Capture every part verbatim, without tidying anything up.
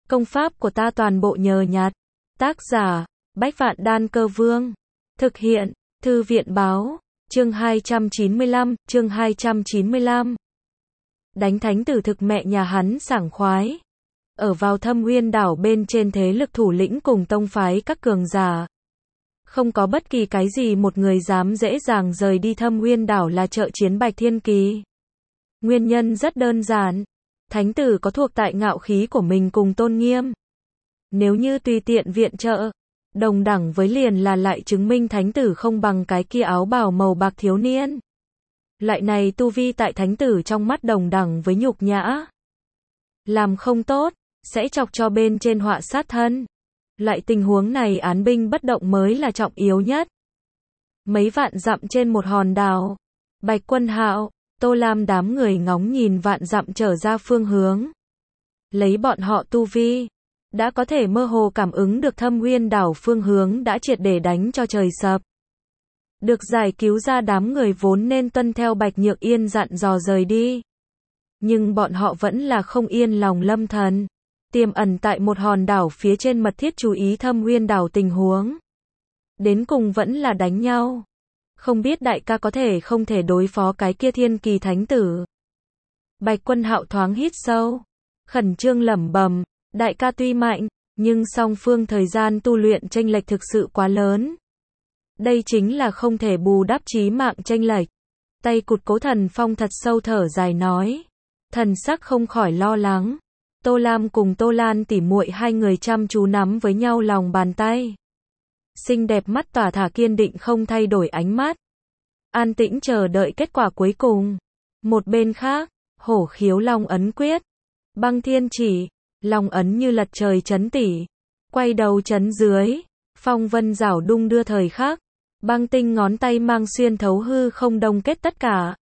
Công pháp của ta toàn bộ nhờ nhặt. Tác giả, Bách Vạn Đan Cơ Vương. Thực hiện, Thư viện Báo. Chương hai trăm chín mươi lăm, chương hai trăm chín mươi lăm. Đánh thánh tử thực mẹ nhà hắn sảng khoái. Ở vào Thâm Uyên đảo bên trên thế lực thủ lĩnh cùng tông phái các cường giả. Không có bất kỳ cái gì một người dám dễ dàng rời đi Thâm Uyên đảo là trợ chiến Bạch Thiên Kỳ. Nguyên nhân rất đơn giản. Thánh tử có thuộc tại ngạo khí của mình cùng tôn nghiêm. Nếu như tùy tiện viện trợ, đồng đẳng với liền là lại chứng minh thánh tử không bằng cái kia áo bào màu bạc thiếu niên. Loại này tu vi tại thánh tử trong mắt đồng đẳng với nhục nhã. Làm không tốt, sẽ chọc cho bên trên họa sát thân. Loại tình huống này án binh bất động mới là trọng yếu nhất. Mấy vạn dặm trên một hòn đảo, Bạch Quân Hạo, Tô Lam đám người ngóng nhìn vạn dặm trở ra phương hướng. Lấy bọn họ tu vi, đã có thể mơ hồ cảm ứng được Thâm Uyên đảo phương hướng đã triệt để đánh cho trời sập. Được giải cứu ra đám người vốn nên tuân theo Bạch Nhược Yên dặn dò rời đi. Nhưng bọn họ vẫn là không yên lòng Lâm Thần. Tiềm ẩn tại một hòn đảo phía trên mật thiết chú ý Thâm Uyên đảo tình huống. Đến cùng vẫn là đánh nhau. Không biết đại ca có thể không thể đối phó cái kia Thiên Kỳ thánh tử. Bạch Quân Hạo thoáng hít sâu. Khẩn trương lẩm bẩm, đại ca tuy mạnh, nhưng song phương thời gian tu luyện chênh lệch thực sự quá lớn. Đây chính là không thể bù đắp chí mạng chênh lệch. Tay cụt Cố Thần Phong thật sâu thở dài nói. Thần sắc không khỏi lo lắng. Tô Lam cùng Tô Lan tỉ muội hai người chăm chú nắm với nhau lòng bàn tay. Xinh đẹp mắt tỏa thả kiên định không thay đổi ánh mắt. An tĩnh chờ đợi kết quả cuối cùng. Một bên khác, Hổ Khiếu Long ấn quyết. Băng Thiên Chỉ, Long ấn như lật trời chấn tỉ. Quay đầu chấn dưới, phong vân rảo đung đưa thời khắc. Băng tinh ngón tay mang xuyên thấu hư không đông kết tất cả.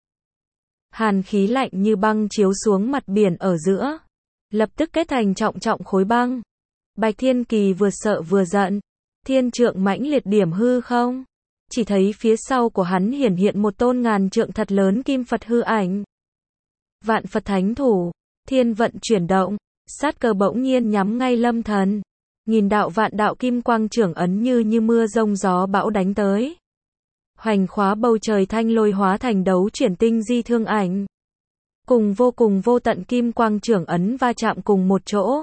Hàn khí lạnh như băng chiếu xuống mặt biển ở giữa. Lập tức kết thành trọng trọng khối băng. Bạch Thiên Kỳ vừa sợ vừa giận. Thiên trượng mãnh liệt điểm hư không. Chỉ thấy phía sau của hắn hiển hiện một tôn ngàn trượng thật lớn kim Phật hư ảnh. Vạn Phật thánh thủ, thiên vận chuyển động, sát cơ bỗng nhiên nhắm ngay Lâm Thần. Nghìn đạo vạn đạo kim quang trưởng ấn như như mưa rông gió bão đánh tới. Hoành khóa bầu trời thanh lôi hóa thành đấu chuyển tinh di thương ảnh. Cùng vô cùng vô tận kim quang trưởng ấn va chạm cùng một chỗ.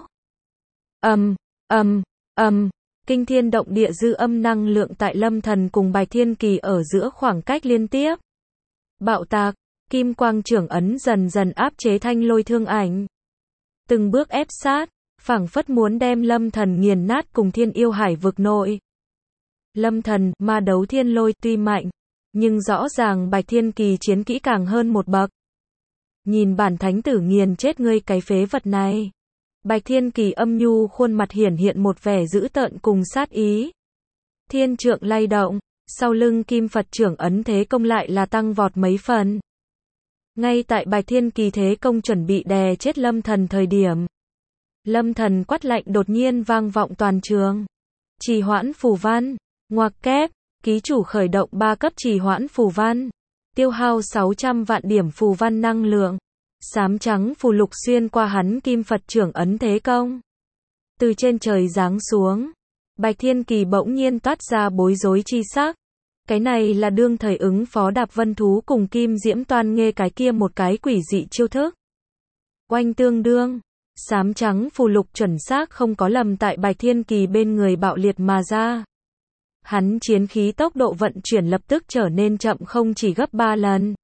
Ầm, ầm, ầm, kinh thiên động địa dư âm năng lượng tại Lâm Thần cùng Bạch Thiên Kỳ ở giữa khoảng cách liên tiếp. Bạo tạc, kim quang trưởng ấn dần dần áp chế thanh lôi thương ảnh. Từng bước ép sát, phảng phất muốn đem Lâm Thần nghiền nát cùng thiên yêu hải vực nội. Lâm Thần, ma đấu thiên lôi tuy mạnh, nhưng rõ ràng Bạch Thiên Kỳ chiến kỹ càng hơn một bậc. Nhìn bản thánh tử nghiền chết ngươi cái phế vật này. Bạch Thiên Kỳ âm nhu khuôn mặt hiển hiện một vẻ dữ tợn cùng sát ý. Thiên trượng lay động, sau lưng kim Phật trưởng ấn thế công lại là tăng vọt mấy phần. Ngay tại Bạch Thiên Kỳ thế công chuẩn bị đè chết Lâm Thần thời điểm. Lâm Thần quát lạnh đột nhiên vang vọng toàn trường. Trì hoãn phù văn, ngoặc kép, ký chủ khởi động ba cấp trì hoãn phù văn. Tiêu hao sáu trăm vạn điểm phù văn năng lượng. Xám trắng phù lục xuyên qua hắn kim Phật trưởng ấn thế công. Từ trên trời giáng xuống. Bạch Thiên Kỳ bỗng nhiên toát ra bối rối chi sắc. Cái này là đương thời ứng phó Đạp Vân Thú cùng Kim Diễm Toan Nghê cái kia một cái quỷ dị chiêu thức. Oanh tương đương. Xám trắng phù lục chuẩn xác không có lầm tại Bạch Thiên Kỳ bên người bạo liệt mà ra. Hắn chiến khí tốc độ vận chuyển lập tức trở nên chậm không chỉ gấp ba lần.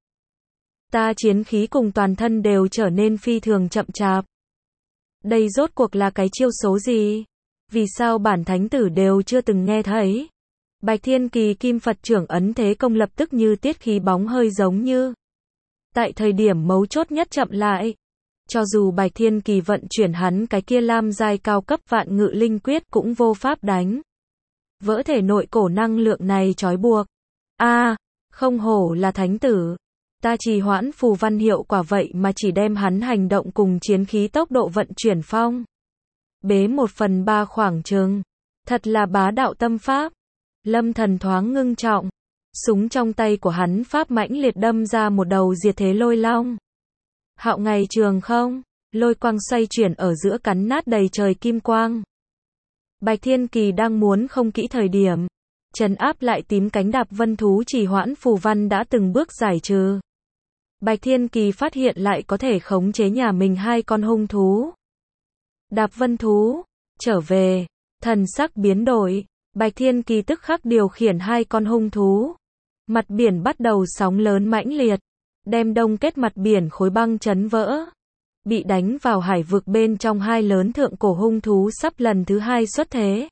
Ta chiến khí cùng toàn thân đều trở nên phi thường chậm chạp. Đây rốt cuộc là cái chiêu số gì? Vì sao bản thánh tử đều chưa từng nghe thấy? Bạch Thiên Kỳ kim Phật trưởng ấn thế công lập tức như tiết khí bóng hơi giống như. Tại thời điểm mấu chốt nhất chậm lại. Cho dù Bạch Thiên Kỳ vận chuyển hắn cái kia lam giai cao cấp vạn ngự linh quyết cũng vô pháp đánh. Vỡ thể nội cổ năng lượng này trói buộc. A, à, không hổ là thánh tử. Ta trì hoãn phù văn hiệu quả vậy mà chỉ đem hắn hành động cùng chiến khí tốc độ vận chuyển phong. Bế một phần ba khoảng chừng. Thật là bá đạo tâm pháp. Lâm Thần thoáng ngưng trọng. Súng trong tay của hắn pháp mãnh liệt đâm ra một đầu diệt thế lôi long. Hạo ngày trường không. lôi quang xoay chuyển ở giữa cắn nát đầy trời kim quang. Bạch Thiên Kỳ đang muốn không kỹ thời điểm, trấn áp lại tím cánh đạp vân thú chỉ hoãn phù văn đã từng bước giải trừ. Bạch Thiên Kỳ phát hiện lại có thể khống chế nhà mình hai con hung thú. Đạp vân thú, trở về, thần sắc biến đổi, Bạch Thiên Kỳ tức khắc điều khiển hai con hung thú. Mặt biển bắt đầu sóng lớn mãnh liệt, đem đông kết mặt biển khối băng chấn vỡ. Bị đánh vào hải vực bên trong hai lớn thượng cổ hung thú sắp lần thứ hai xuất thế.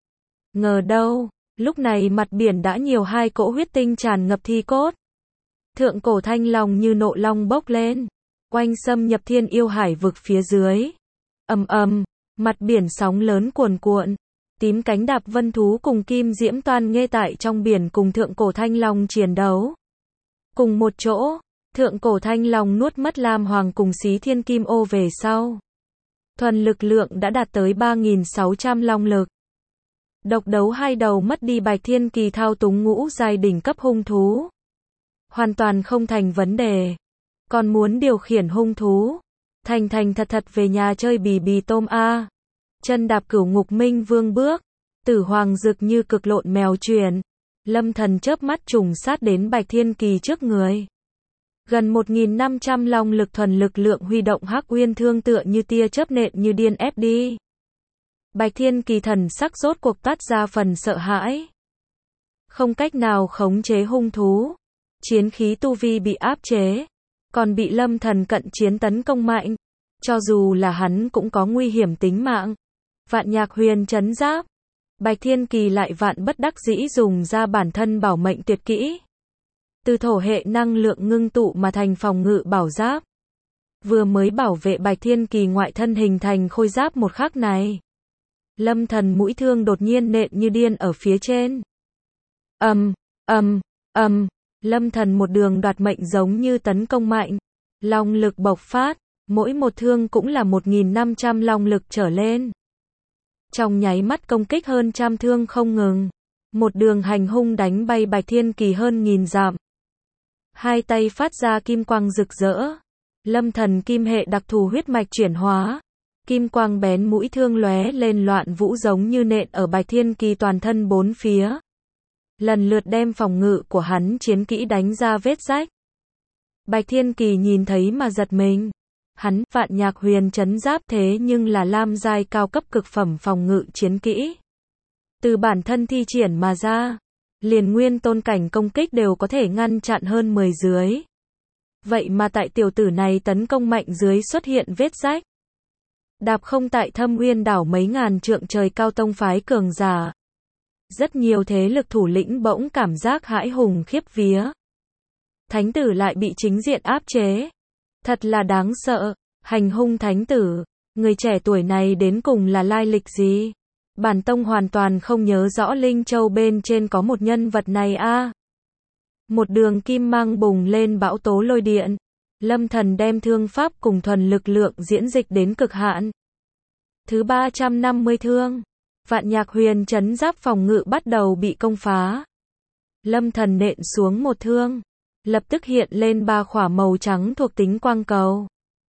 Ngờ đâu, lúc này mặt biển đã nhiều hai cỗ huyết tinh tràn ngập thi cốt. Thượng cổ thanh long như nộ long bốc lên, oanh xâm nhập thiên yêu hải vực phía dưới. Ầm ầm, mặt biển sóng lớn cuồn cuộn, tím cánh đạp vân thú cùng kim diễm toan nghê tại trong biển cùng thượng cổ thanh long chiến đấu. Cùng một chỗ, thượng cổ thanh long nuốt mất lam hoàng cùng xí thiên kim ô về sau. Thuần lực lượng đã đạt tới ba nghìn sáu trăm long lực. Độc đấu hai đầu mất đi Bạch Thiên Kỳ thao túng ngũ giai đỉnh cấp hung thú. Hoàn toàn không thành vấn đề. Còn muốn điều khiển hung thú. Thành thành thật thật về nhà chơi bì bì tôm a. Chân đạp cửu ngục minh vương bước. Tử hoàng rực như cực lộn mèo chuyển. Lâm Thần chớp mắt trùng sát đến Bạch Thiên Kỳ trước người. Gần một nghìn năm trăm long lực thuần lực lượng huy động hắc uyên thương tựa như tia chớp nện như điên ép đi. Bạch Thiên Kỳ thần sắc rốt cuộc toát ra phần sợ hãi. Không cách nào khống chế hung thú. Chiến khí tu vi bị áp chế. Còn bị Lâm Thần cận chiến tấn công mạnh. Cho dù là hắn cũng có nguy hiểm tính mạng. Vạn Nhạc Huyền trấn giáp. Bạch Thiên Kỳ lại vạn bất đắc dĩ dùng ra bản thân bảo mệnh tuyệt kỹ. Từ thổ hệ năng lượng ngưng tụ mà thành phòng ngự bảo giáp. Vừa mới bảo vệ Bạch Thiên Kỳ ngoại thân hình thành khôi giáp một khắc này. Lâm Thần mũi thương đột nhiên nện như điên ở phía trên. Ầm, ầm, ầm, Lâm Thần một đường đoạt mệnh giống như tấn công mạnh. Long lực bộc phát, mỗi một thương cũng là một nghìn năm trăm long lực trở lên. Trong nháy mắt công kích hơn trăm thương không ngừng. Một đường hành hung đánh bay Bạch Thiên Kỳ hơn nghìn dặm. Hai tay phát ra kim quang rực rỡ. Lâm Thần kim hệ đặc thù huyết mạch chuyển hóa. Kim quang bén mũi thương lóe lên loạn vũ giống như nện ở Bạch Thiên Kỳ toàn thân bốn phía. Lần lượt đem phòng ngự của hắn chiến kỹ đánh ra vết rách. Bạch Thiên Kỳ nhìn thấy mà giật mình. Hắn, Vạn Nhạc Huyền trấn giáp thế nhưng là lam giai cao cấp cực phẩm phòng ngự chiến kỹ. Từ bản thân thi triển mà ra, liền nguyên tôn cảnh công kích đều có thể ngăn chặn hơn mười dưới. Vậy mà tại tiểu tử này tấn công mạnh dưới xuất hiện vết rách. Đạp không tại Thâm Uyên đảo mấy ngàn trượng trời cao tông phái cường giả. Rất nhiều thế lực thủ lĩnh bỗng cảm giác hãi hùng khiếp vía. Thánh tử lại bị chính diện áp chế. Thật là đáng sợ, hành hung thánh tử, người trẻ tuổi này đến cùng là lai lịch gì? Bản tông hoàn toàn không nhớ rõ Linh Châu bên trên có một nhân vật này a. À. Một đường kim mang bùng lên bão tố lôi điện. Lâm Thần đem thương pháp cùng thuần lực lượng diễn dịch đến cực hạn. Thứ ba trăm năm mươi thương. Vạn Nhạc Huyền trấn giáp phòng ngự bắt đầu bị công phá. Lâm Thần nện xuống một thương. Lập tức hiện lên ba khỏa màu trắng thuộc tính quang cầu.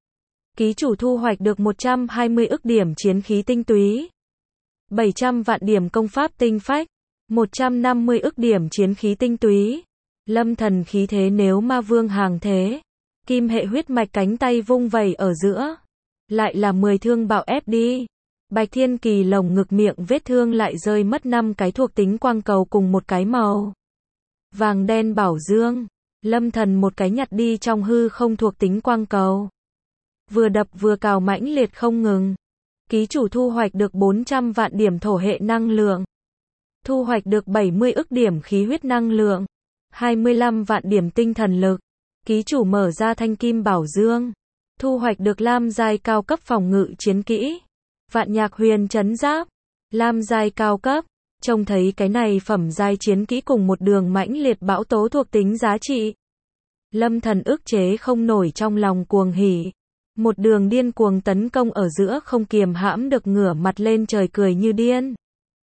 Ký chủ thu hoạch được một trăm hai mươi ức điểm chiến khí tinh túy. bảy trăm vạn điểm công pháp tinh phách. một trăm năm mươi ức điểm chiến khí tinh túy. Lâm Thần khí thế nếu ma vương hàng thế. Kim hệ huyết mạch cánh tay vung vẩy ở giữa. Lại là mười thương bạo ép đi. Bạch Thiên Kỳ lồng ngực miệng vết thương lại rơi mất năm cái thuộc tính quang cầu cùng một cái màu vàng đen bảo dương. Lâm Thần một cái nhặt đi trong hư không thuộc tính quang cầu. Vừa đập vừa cào mãnh liệt không ngừng. Ký chủ thu hoạch được bốn trăm vạn điểm thổ hệ năng lượng. Thu hoạch được bảy mươi ức điểm khí huyết năng lượng. hai mươi lăm vạn điểm tinh thần lực. Ký chủ mở ra thanh kim bảo dương. Thu hoạch được lam giai cao cấp phòng ngự chiến kỹ. Vạn Nhạc Huyền trấn giáp. Lam giai cao cấp. Trông thấy cái này phẩm giai chiến kỹ cùng một đường mãnh liệt bão tố thuộc tính giá trị. Lâm Thần ức chế không nổi trong lòng cuồng hỉ. Một đường điên cuồng tấn công ở giữa không kiềm hãm được ngửa mặt lên trời cười như điên.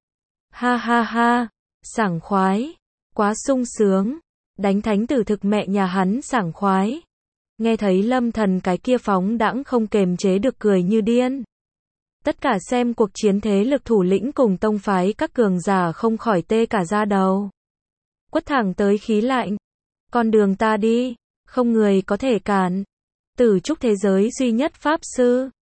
Ha ha ha, sảng khoái, quá sung sướng, đánh thánh tử thực mẹ nhà hắn sảng khoái. Nghe thấy Lâm Thần cái kia phóng đãng không kềm chế được cười như điên. Tất cả xem cuộc chiến thế lực thủ lĩnh cùng tông phái các cường giả không khỏi tê cả da đầu. Quất thẳng tới khí lạnh. Con đường ta đi, không người có thể cản. Tử trúc thế giới duy nhất pháp sư.